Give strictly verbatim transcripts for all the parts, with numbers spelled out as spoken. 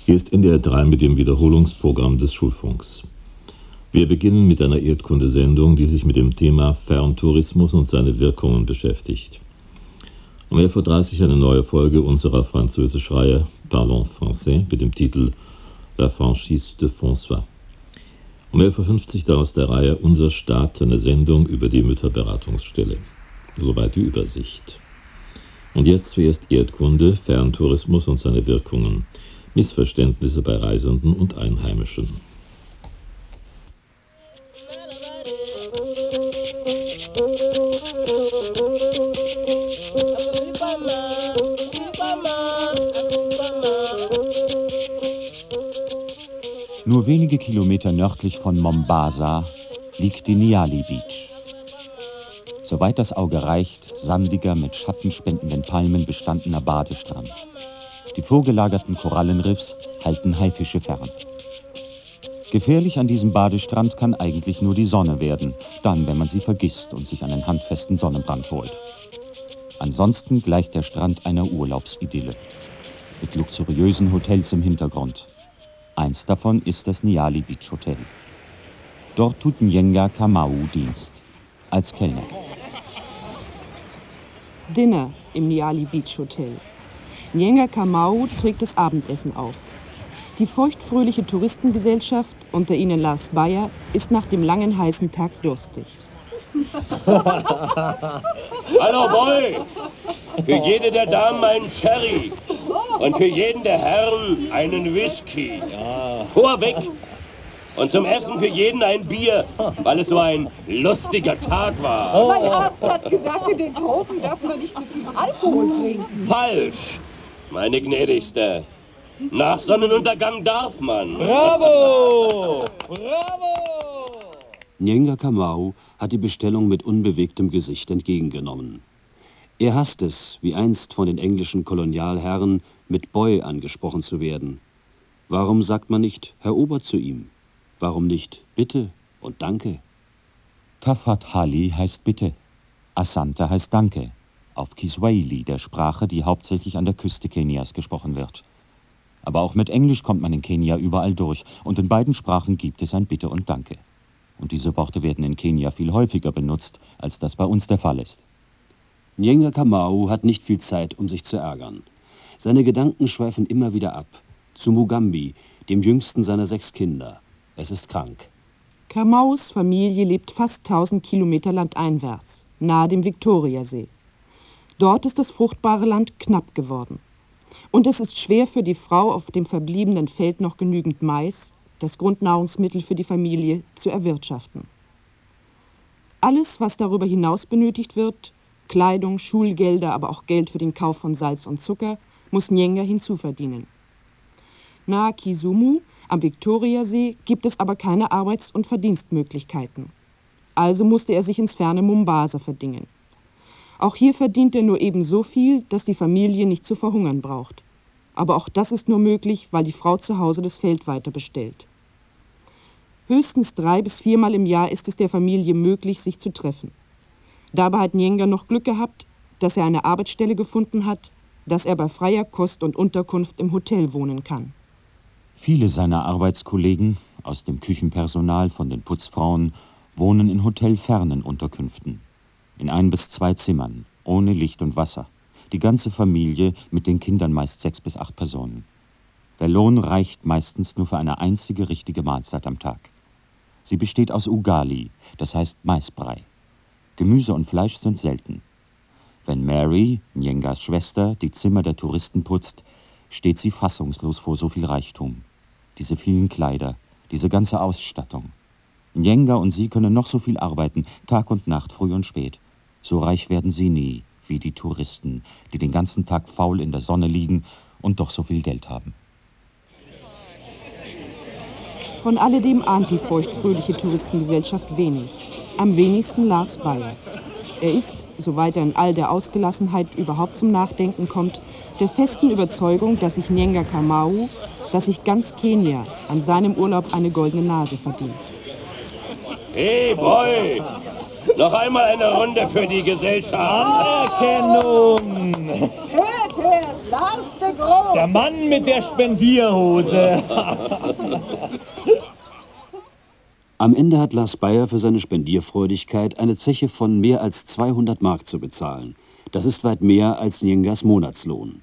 Hier ist N D R drei mit dem Wiederholungsprogramm des Schulfunks. Wir beginnen mit einer Erdkundesendung, die sich mit dem Thema Ferntourismus und seine Wirkungen beschäftigt. Um elf Uhr dreißig eine neue Folge unserer Französischreihe Parlons Français mit dem Titel La Franchise de François. Um elf Uhr fünfzig daraus der Reihe Unser Staat, eine Sendung über die Mütterberatungsstelle. Soweit die Übersicht. Und jetzt zuerst Erdkunde, Ferntourismus und seine Wirkungen. Missverständnisse bei Reisenden und Einheimischen. Nur wenige Kilometer nördlich von Mombasa liegt die Nyali Beach. Soweit das Auge reicht, sandiger, mit schattenspendenden Palmen bestandener Badestrand. Die vorgelagerten Korallenriffs halten Haifische fern. Gefährlich an diesem Badestrand kann eigentlich nur die Sonne werden, dann, wenn man sie vergisst und sich einen handfesten Sonnenbrand holt. Ansonsten gleicht der Strand einer Urlaubsidylle, mit luxuriösen Hotels im Hintergrund. Eins davon ist das Nyali Beach Hotel. Dort tut Nyenga Kamau Dienst, als Kellner. Dinner im Nyali Beach Hotel. Nyenga Kamau trägt das Abendessen auf. Die feuchtfröhliche Touristengesellschaft, unter ihnen Lars Bayer, ist nach dem langen heißen Tag durstig. Hallo Boy! Für jede der Damen einen Sherry und für jeden der Herren einen Whisky. Ja. Vorweg! Und zum Essen für jeden ein Bier, weil es so ein lustiger Tag war. Mein Arzt hat gesagt, in den Tropen darf man nicht zu viel Alkohol trinken. Falsch, meine Gnädigste. Nach Sonnenuntergang darf man. Bravo! Bravo! Nyenga Kamau hat die Bestellung mit unbewegtem Gesicht entgegengenommen. Er hasst es, wie einst von den englischen Kolonialherren, mit Boy angesprochen zu werden. Warum sagt man nicht Herr Ober zu ihm? Warum nicht Bitte und Danke? Tafat Hali heißt Bitte. Asante heißt Danke. Auf Kiswahili, der Sprache, die hauptsächlich an der Küste Kenias gesprochen wird. Aber auch mit Englisch kommt man in Kenia überall durch. Und in beiden Sprachen gibt es ein Bitte und Danke. Und diese Worte werden in Kenia viel häufiger benutzt, als das bei uns der Fall ist. Nyenga Kamau hat nicht viel Zeit, um sich zu ärgern. Seine Gedanken schweifen immer wieder ab. Zu Mugambi, dem jüngsten seiner sechs Kinder. Es ist krank. Kamaus Familie lebt fast tausend Kilometer landeinwärts, nahe dem Viktoriasee. Dort ist das fruchtbare Land knapp geworden. Und es ist schwer für die Frau, auf dem verbliebenen Feld noch genügend Mais, das Grundnahrungsmittel für die Familie, zu erwirtschaften. Alles, was darüber hinaus benötigt wird, Kleidung, Schulgelder, aber auch Geld für den Kauf von Salz und Zucker, muss Nyenga hinzuverdienen. Nahe Kisumu, am Viktoriasee, gibt es aber keine Arbeits- und Verdienstmöglichkeiten. Also musste er sich ins ferne Mombasa verdingen. Auch hier verdient er nur eben so viel, dass die Familie nicht zu verhungern braucht. Aber auch das ist nur möglich, weil die Frau zu Hause das Feld weiter bestellt. Höchstens drei bis viermal im Jahr ist es der Familie möglich, sich zu treffen. Dabei hat Nyenga noch Glück gehabt, dass er eine Arbeitsstelle gefunden hat, dass er bei freier Kost und Unterkunft im Hotel wohnen kann. Viele seiner Arbeitskollegen, aus dem Küchenpersonal, von den Putzfrauen, wohnen in hotelfernen Unterkünften. In ein bis zwei Zimmern, ohne Licht und Wasser. Die ganze Familie, mit den Kindern meist sechs bis acht Personen. Der Lohn reicht meistens nur für eine einzige richtige Mahlzeit am Tag. Sie besteht aus Ugali, das heißt Maisbrei. Gemüse und Fleisch sind selten. Wenn Mary, Nyengas Schwester, die Zimmer der Touristen putzt, steht sie fassungslos vor so viel Reichtum. Diese vielen Kleider, diese ganze Ausstattung. Nyenga und sie können noch so viel arbeiten, Tag und Nacht, früh und spät. So reich werden sie nie, wie die Touristen, die den ganzen Tag faul in der Sonne liegen und doch so viel Geld haben. Von alledem ahnt die feuchtfröhliche Touristengesellschaft wenig. Am wenigsten Lars Bayer. Er ist, soweit er in all der Ausgelassenheit überhaupt zum Nachdenken kommt, der festen Überzeugung, dass sich Nyenga Kamau, dass sich ganz Kenia an seinem Urlaub eine goldene Nase verdient. Hey Boy! Noch einmal eine Runde für die Gesellschaft. Anerkennung! Hört her, Lars der Groß! Der Mann mit der Spendierhose. Am Ende hat Lars Beier für seine Spendierfreudigkeit eine Zeche von mehr als zweihundert Mark zu bezahlen. Das ist weit mehr als Nyengas Monatslohn.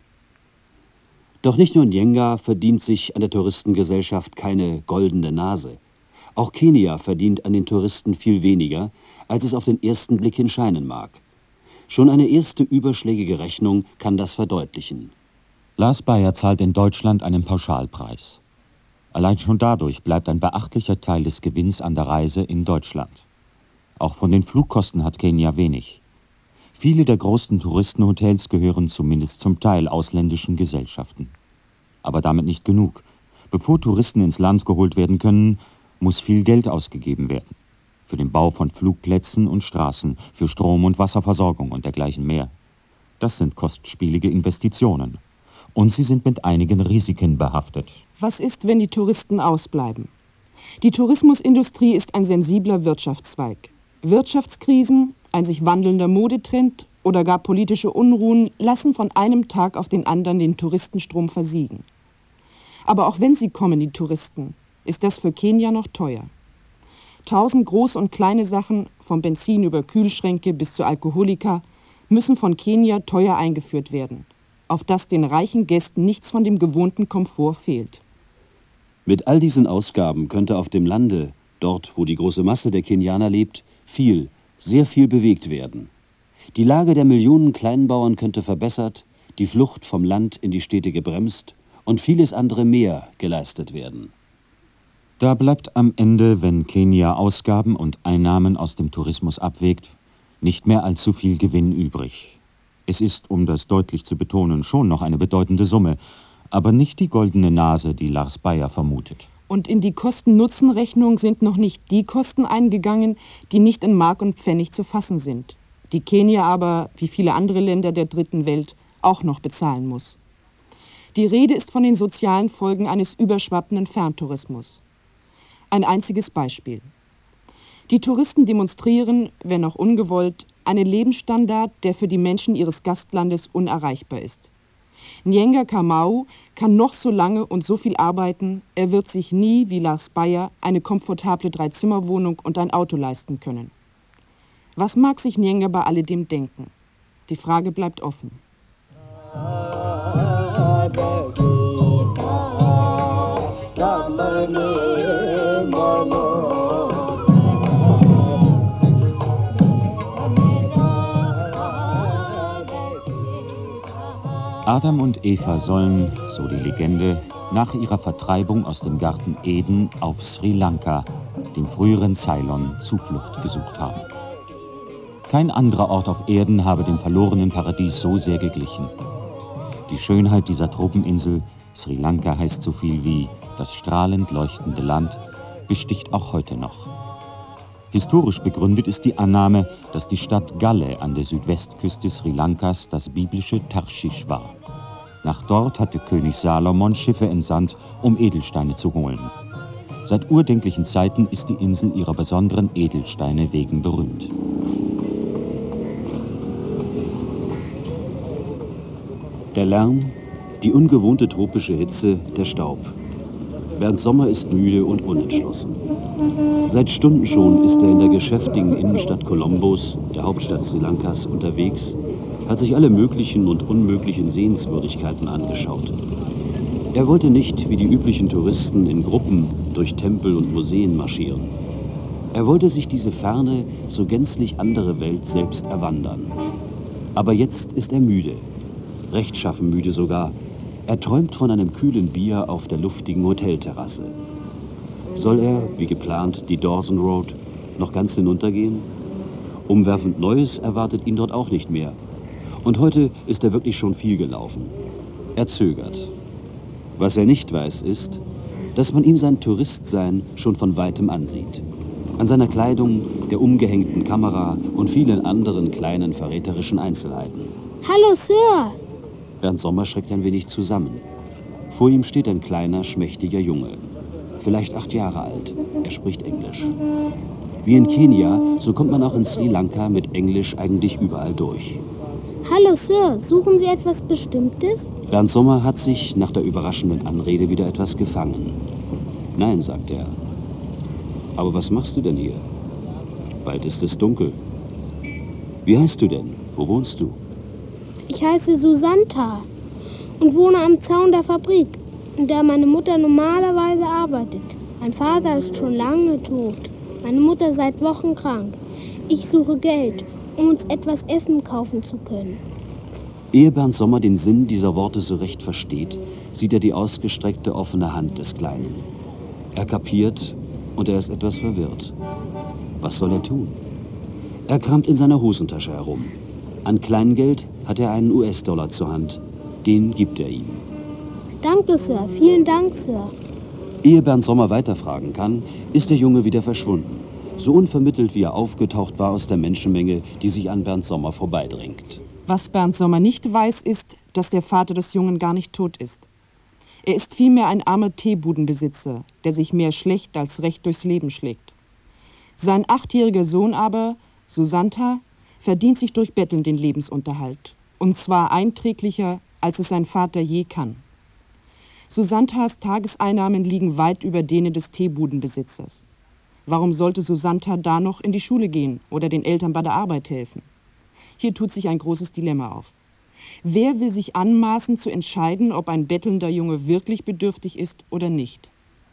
Doch nicht nur Nyenga verdient sich an der Touristengesellschaft keine goldene Nase. Auch Kenia verdient an den Touristen viel weniger, als es auf den ersten Blick hin scheinen mag. Schon eine erste überschlägige Rechnung kann das verdeutlichen. Lars Beier zahlt in Deutschland einen Pauschalpreis. Allein schon dadurch bleibt ein beachtlicher Teil des Gewinns an der Reise in Deutschland. Auch von den Flugkosten hat Kenia wenig. Viele der großen Touristenhotels gehören zumindest zum Teil ausländischen Gesellschaften. Aber damit nicht genug. Bevor Touristen ins Land geholt werden können, muss viel Geld ausgegeben werden. Für den Bau von Flugplätzen und Straßen, für Strom- und Wasserversorgung und dergleichen mehr. Das sind kostspielige Investitionen. Und sie sind mit einigen Risiken behaftet. Was ist, wenn die Touristen ausbleiben? Die Tourismusindustrie ist ein sensibler Wirtschaftszweig. Wirtschaftskrisen, ein sich wandelnder Modetrend oder gar politische Unruhen lassen von einem Tag auf den anderen den Touristenstrom versiegen. Aber auch wenn sie kommen, die Touristen, ist das für Kenia noch teuer. Tausend große und kleine Sachen, vom Benzin über Kühlschränke bis zu Alkoholika, müssen von Kenia teuer eingeführt werden, auf das den reichen Gästen nichts von dem gewohnten Komfort fehlt. Mit all diesen Ausgaben könnte auf dem Lande, dort wo die große Masse der Kenianer lebt, viel, sehr viel bewegt werden. Die Lage der Millionen Kleinbauern könnte verbessert, die Flucht vom Land in die Städte gebremst und vieles andere mehr geleistet werden. Da bleibt am Ende, wenn Kenia Ausgaben und Einnahmen aus dem Tourismus abwägt, nicht mehr allzu viel Gewinn übrig. Es ist, um das deutlich zu betonen, schon noch eine bedeutende Summe, aber nicht die goldene Nase, die Lars Beier vermutet. Und in die Kosten-Nutzen-Rechnung sind noch nicht die Kosten eingegangen, die nicht in Mark und Pfennig zu fassen sind, die Kenia aber, wie viele andere Länder der dritten Welt, auch noch bezahlen muss. Die Rede ist von den sozialen Folgen eines überschwappenden Ferntourismus. Ein einziges Beispiel. Die Touristen demonstrieren, wenn auch ungewollt, einen Lebensstandard, der für die Menschen ihres Gastlandes unerreichbar ist. Nyenga Kamau kann noch so lange und so viel arbeiten, er wird sich nie, wie Lars Beier, eine komfortable Dreizimmerwohnung und ein Auto leisten können. Was mag sich Nyenga bei alledem denken? Die Frage bleibt offen. Adam und Eva sollen, so die Legende, nach ihrer Vertreibung aus dem Garten Eden auf Sri Lanka, dem früheren Ceylon, Zuflucht gesucht haben. Kein anderer Ort auf Erden habe dem verlorenen Paradies so sehr geglichen. Die Schönheit dieser Tropeninsel, Sri Lanka heißt so viel wie das strahlend leuchtende Land, besticht auch heute noch. Historisch begründet ist die Annahme, dass die Stadt Galle an der Südwestküste Sri Lankas das biblische Tarschisch war. Nach dort hatte König Salomon Schiffe entsandt, um Edelsteine zu holen. Seit urdenklichen Zeiten ist die Insel ihrer besonderen Edelsteine wegen berühmt. Der Lärm, die ungewohnte tropische Hitze, der Staub. Bernd Sommer ist müde und unentschlossen. Seit Stunden schon ist er in der geschäftigen Innenstadt Colombos, der Hauptstadt Sri Lankas, unterwegs, hat sich alle möglichen und unmöglichen Sehenswürdigkeiten angeschaut. Er wollte nicht, wie die üblichen Touristen, in Gruppen durch Tempel und Museen marschieren. Er wollte sich diese ferne, so gänzlich andere Welt selbst erwandern. Aber jetzt ist er müde, rechtschaffen müde sogar. Er träumt von einem kühlen Bier auf der luftigen Hotelterrasse. Soll er, wie geplant, die Dawson Road noch ganz hinuntergehen? Umwerfend Neues erwartet ihn dort auch nicht mehr. Und heute ist er wirklich schon viel gelaufen. Er zögert. Was er nicht weiß, ist, dass man ihm sein Touristsein schon von weitem ansieht. An seiner Kleidung, der umgehängten Kamera und vielen anderen kleinen verräterischen Einzelheiten. Hallo, Sir! Bernd Sommer schreckt ein wenig zusammen. Vor ihm steht ein kleiner, schmächtiger Junge. Vielleicht acht Jahre alt. Er spricht Englisch. Wie in Kenia, so kommt man auch in Sri Lanka mit Englisch eigentlich überall durch. Hallo, Sir. Suchen Sie etwas Bestimmtes? Bernd Sommer hat sich nach der überraschenden Anrede wieder etwas gefangen. Nein, sagt er. Aber was machst du denn hier? Bald ist es dunkel. Wie heißt du denn? Wo wohnst du? Ich heiße Susanta und wohne am Zaun der Fabrik, in der meine Mutter normalerweise arbeitet. Mein Vater ist schon lange tot. Meine Mutter seit Wochen krank. Ich suche Geld, um uns etwas Essen kaufen zu können. Ehe Bernd Sommer den Sinn dieser Worte so recht versteht, sieht er die ausgestreckte offene Hand des Kleinen. Er kapiert und er ist etwas verwirrt. Was soll er tun? Er kramt in seiner Hosentasche herum. An Kleingeld hat er einen U S-Dollar zur Hand. Den gibt er ihm. Danke, Sir. Vielen Dank, Sir. Ehe Bernd Sommer weiterfragen kann, ist der Junge wieder verschwunden. So unvermittelt, wie er aufgetaucht war aus der Menschenmenge, die sich an Bernd Sommer vorbeidrängt. Was Bernd Sommer nicht weiß, ist, dass der Vater des Jungen gar nicht tot ist. Er ist vielmehr ein armer Teebudenbesitzer, der sich mehr schlecht als recht durchs Leben schlägt. Sein achtjähriger Sohn aber, Susanta, verdient sich durch Betteln den Lebensunterhalt. Und zwar einträglicher, als es sein Vater je kann. Susantas Tageseinnahmen liegen weit über denen des Teebudenbesitzers. Warum sollte Susanta da noch in die Schule gehen oder den Eltern bei der Arbeit helfen? Hier tut sich ein großes Dilemma auf. Wer will sich anmaßen zu entscheiden, ob ein bettelnder Junge wirklich bedürftig ist oder nicht?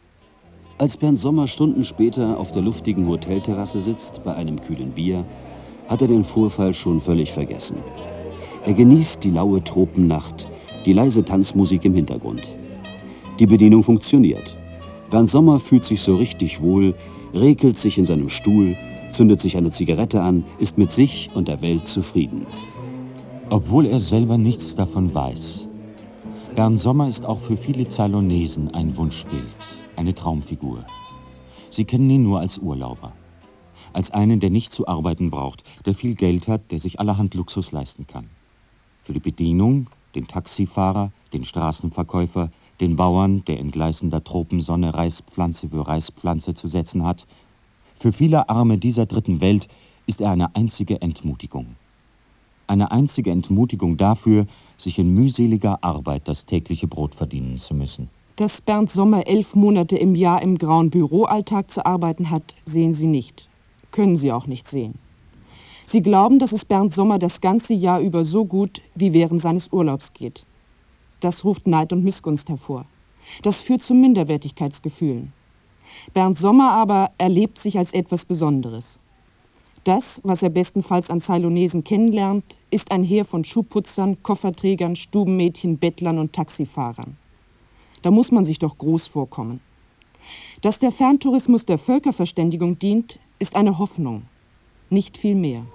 Als Bernd Sommer Stunden später auf der luftigen Hotelterrasse sitzt, bei einem kühlen Bier, hat er den Vorfall schon völlig vergessen. Er genießt die laue Tropennacht, die leise Tanzmusik im Hintergrund. Die Bedienung funktioniert. Bernd Sommer fühlt sich so richtig wohl, regelt sich in seinem Stuhl, zündet sich eine Zigarette an, ist mit sich und der Welt zufrieden. Obwohl er selber nichts davon weiß. Bernd Sommer ist auch für viele Zeylonesen ein Wunschbild, eine Traumfigur. Sie kennen ihn nur als Urlauber. Als einen, der nicht zu arbeiten braucht, der viel Geld hat, der sich allerhand Luxus leisten kann. Für die Bedienung, den Taxifahrer, den Straßenverkäufer, den Bauern, der in gleißender Tropensonne Reispflanze für Reispflanze zu setzen hat. Für viele Arme dieser dritten Welt ist er eine einzige Entmutigung. Eine einzige Entmutigung dafür, sich in mühseliger Arbeit das tägliche Brot verdienen zu müssen. Dass Bernd Sommer elf Monate im Jahr im grauen Büroalltag zu arbeiten hat, sehen Sie nicht. Können Sie auch nicht sehen. Sie glauben, dass es Bernd Sommer das ganze Jahr über so gut wie während seines Urlaubs geht. Das ruft Neid und Missgunst hervor. Das führt zu Minderwertigkeitsgefühlen. Bernd Sommer aber erlebt sich als etwas Besonderes. Das, was er bestenfalls an Zeylonesen kennenlernt, ist ein Heer von Schuhputzern, Kofferträgern, Stubenmädchen, Bettlern und Taxifahrern. Da muss man sich doch groß vorkommen. Dass der Ferntourismus der Völkerverständigung dient, ist eine Hoffnung, nicht viel mehr.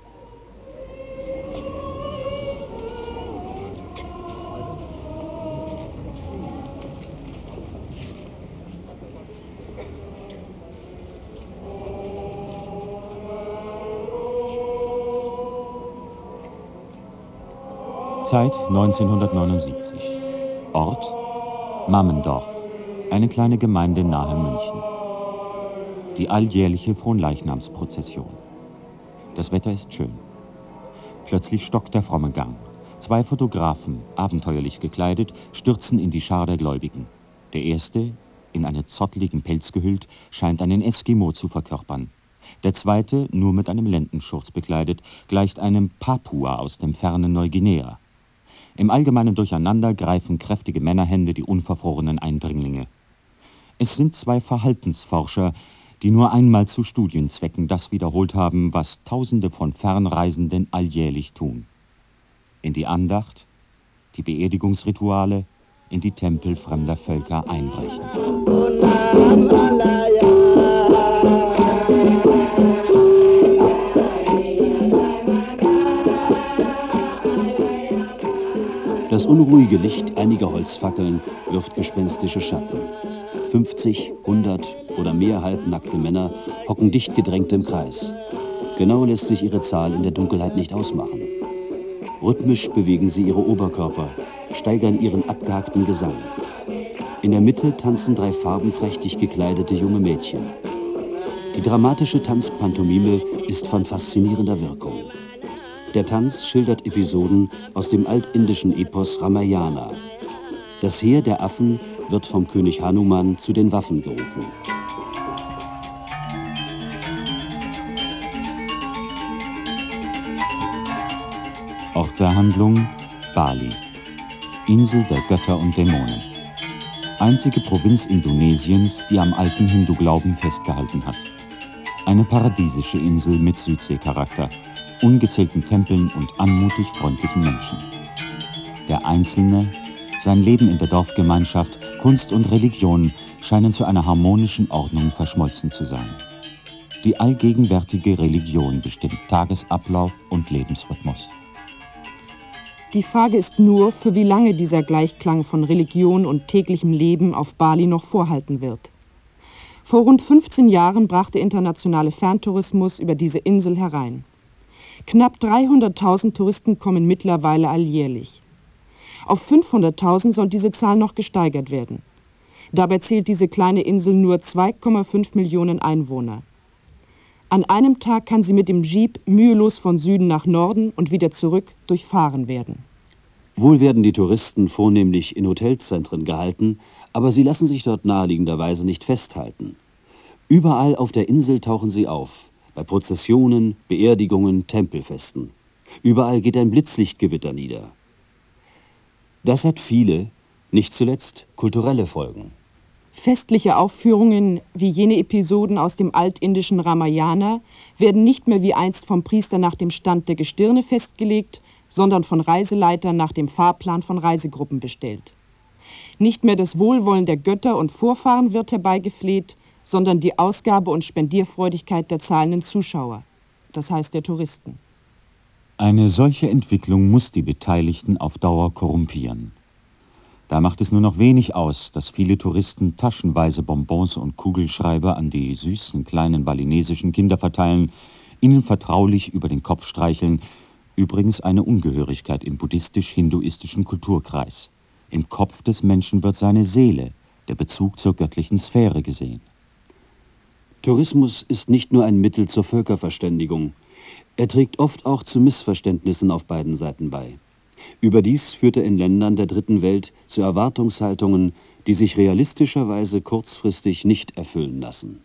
Zeit neunzehnhundertneunundsiebzig. Ort Mammendorf, eine kleine Gemeinde nahe München. Die alljährliche Fronleichnamsprozession. Das Wetter ist schön. Plötzlich stockt der fromme Gang. Zwei Fotografen, abenteuerlich gekleidet, stürzen in die Schar der Gläubigen. Der erste, in einen zotteligen Pelz gehüllt, scheint einen Eskimo zu verkörpern. Der zweite, nur mit einem Lendenschurz bekleidet, gleicht einem Papua aus dem fernen Neuguinea. Im allgemeinen Durcheinander greifen kräftige Männerhände die unverfrorenen Eindringlinge. Es sind zwei Verhaltensforscher, die nur einmal zu Studienzwecken das wiederholt haben, was Tausende von Fernreisenden alljährlich tun. In die Andacht, die Beerdigungsrituale, in die Tempel fremder Völker einbrechen. Das unruhige Licht einiger Holzfackeln wirft gespenstische Schatten. fünfzig, hundert oder mehr halbnackte Männer hocken dicht gedrängt im Kreis. Genau lässt sich ihre Zahl in der Dunkelheit nicht ausmachen. Rhythmisch bewegen sie ihre Oberkörper, steigern ihren abgehackten Gesang. In der Mitte tanzen drei farbenprächtig gekleidete junge Mädchen. Die dramatische Tanzpantomime ist von faszinierender Wirkung. Der Tanz schildert Episoden aus dem altindischen Epos Ramayana, Das Heer der Affen wird vom König Hanuman zu den Waffen gerufen. Ort der Handlung: Bali, Insel der Götter und Dämonen. Einzige Provinz Indonesiens, die am alten Hindu-Glauben festgehalten hat. Eine paradiesische Insel mit Südseecharakter, ungezählten Tempeln und anmutig freundlichen Menschen. Der Einzelne, sein Leben in der Dorfgemeinschaft, Kunst und Religion scheinen zu einer harmonischen Ordnung verschmolzen zu sein. Die allgegenwärtige Religion bestimmt Tagesablauf und Lebensrhythmus. Die Frage ist nur, für wie lange dieser Gleichklang von Religion und täglichem Leben auf Bali noch vorhalten wird. Vor rund fünfzehn Jahren brach der internationale Ferntourismus über diese Insel herein. Knapp dreihunderttausend Touristen kommen mittlerweile alljährlich. Auf fünfhunderttausend soll diese Zahl noch gesteigert werden. Dabei zählt diese kleine Insel nur zwei Komma fünf Millionen Einwohner. An einem Tag kann sie mit dem Jeep mühelos von Süden nach Norden und wieder zurück durchfahren werden. Wohl werden die Touristen vornehmlich in Hotelzentren gehalten, aber sie lassen sich dort naheliegenderweise nicht festhalten. Überall auf der Insel tauchen sie auf, bei Prozessionen, Beerdigungen, Tempelfesten. Überall geht ein Blitzlichtgewitter nieder. Das hat viele, nicht zuletzt kulturelle Folgen. Festliche Aufführungen, wie jene Episoden aus dem altindischen Ramayana, werden nicht mehr wie einst vom Priester nach dem Stand der Gestirne festgelegt, sondern von Reiseleitern nach dem Fahrplan von Reisegruppen bestellt. Nicht mehr das Wohlwollen der Götter und Vorfahren wird herbeigefleht, sondern die Ausgabe- und Spendierfreudigkeit der zahlenden Zuschauer, das heißt der Touristen. Eine solche Entwicklung muss die Beteiligten auf Dauer korrumpieren. Da macht es nur noch wenig aus, dass viele Touristen taschenweise Bonbons und Kugelschreiber an die süßen kleinen balinesischen Kinder verteilen, ihnen vertraulich über den Kopf streicheln, übrigens eine Ungehörigkeit im buddhistisch-hinduistischen Kulturkreis. Im Kopf des Menschen wird seine Seele, der Bezug zur göttlichen Sphäre, gesehen. Tourismus ist nicht nur ein Mittel zur Völkerverständigung. Er trägt oft auch zu Missverständnissen auf beiden Seiten bei. Überdies führt er in Ländern der dritten Welt zu Erwartungshaltungen, die sich realistischerweise kurzfristig nicht erfüllen lassen.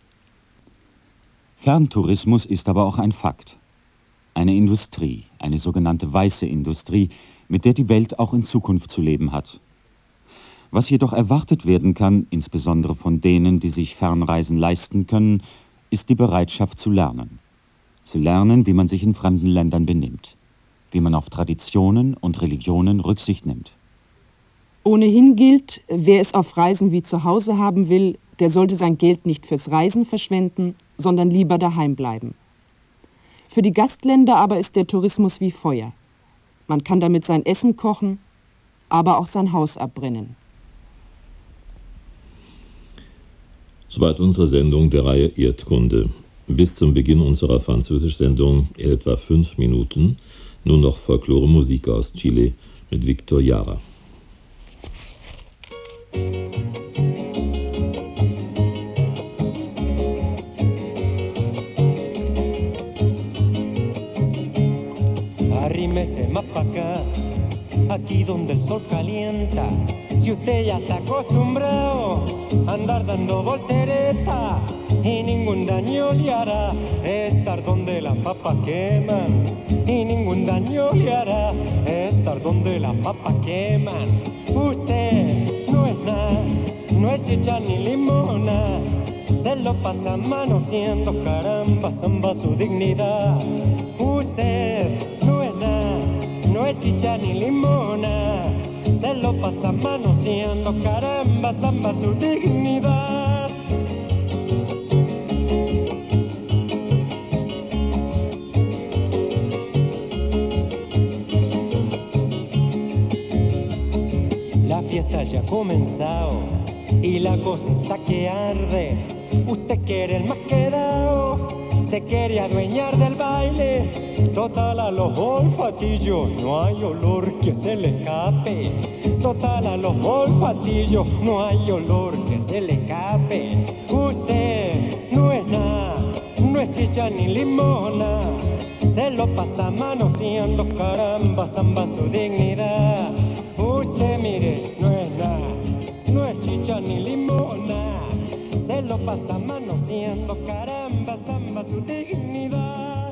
Ferntourismus ist aber auch ein Fakt. Eine Industrie, eine sogenannte weiße Industrie, mit der die Welt auch in Zukunft zu leben hat. Was jedoch erwartet werden kann, insbesondere von denen, die sich Fernreisen leisten können, ist die Bereitschaft zu lernen. Zu lernen, wie man sich in fremden Ländern benimmt, wie man auf Traditionen und Religionen Rücksicht nimmt. Ohnehin gilt, wer es auf Reisen wie zu Hause haben will, der sollte sein Geld nicht fürs Reisen verschwenden, sondern lieber daheim bleiben. Für die Gastländer aber ist der Tourismus wie Feuer. Man kann damit sein Essen kochen, aber auch sein Haus abbrennen. Soweit unsere Sendung der Reihe Erdkunde. Bis zum Beginn unserer Französisch-Sendung in etwa fünf Minuten nun noch Folklore-Musik aus Chile mit Victor Jara. Arrímese más pa' acá, aquí donde el sol calienta. Si usted ya está acostumbrado a andar dando volteretas y ningún daño le hará estar donde las papas queman, y ningún daño le hará estar donde las papas queman. Usted no es nada, no es chicha ni limona, se lo pasa manoseando, caramba, zamba su dignidad. Usted no es nada, no es chicha ni limona, se lo pasa manoseando, caramba, zamba su dignidad. La fiesta ya ha comenzado y la cosa está que arde. Usted quiere el más quedado, se quiere adueñar del baile. Total a los olfatillos no hay olor que se le escape. Total a los olfatillos no hay olor que se le escape. Usted no es nada, no es chicha ni limona, se lo pasa manoseando, caramba, zamba su dignidad. Usted mire, no es nada, chicha ni limona, se lo pasa manoseando, caramba, zamba su dignidad.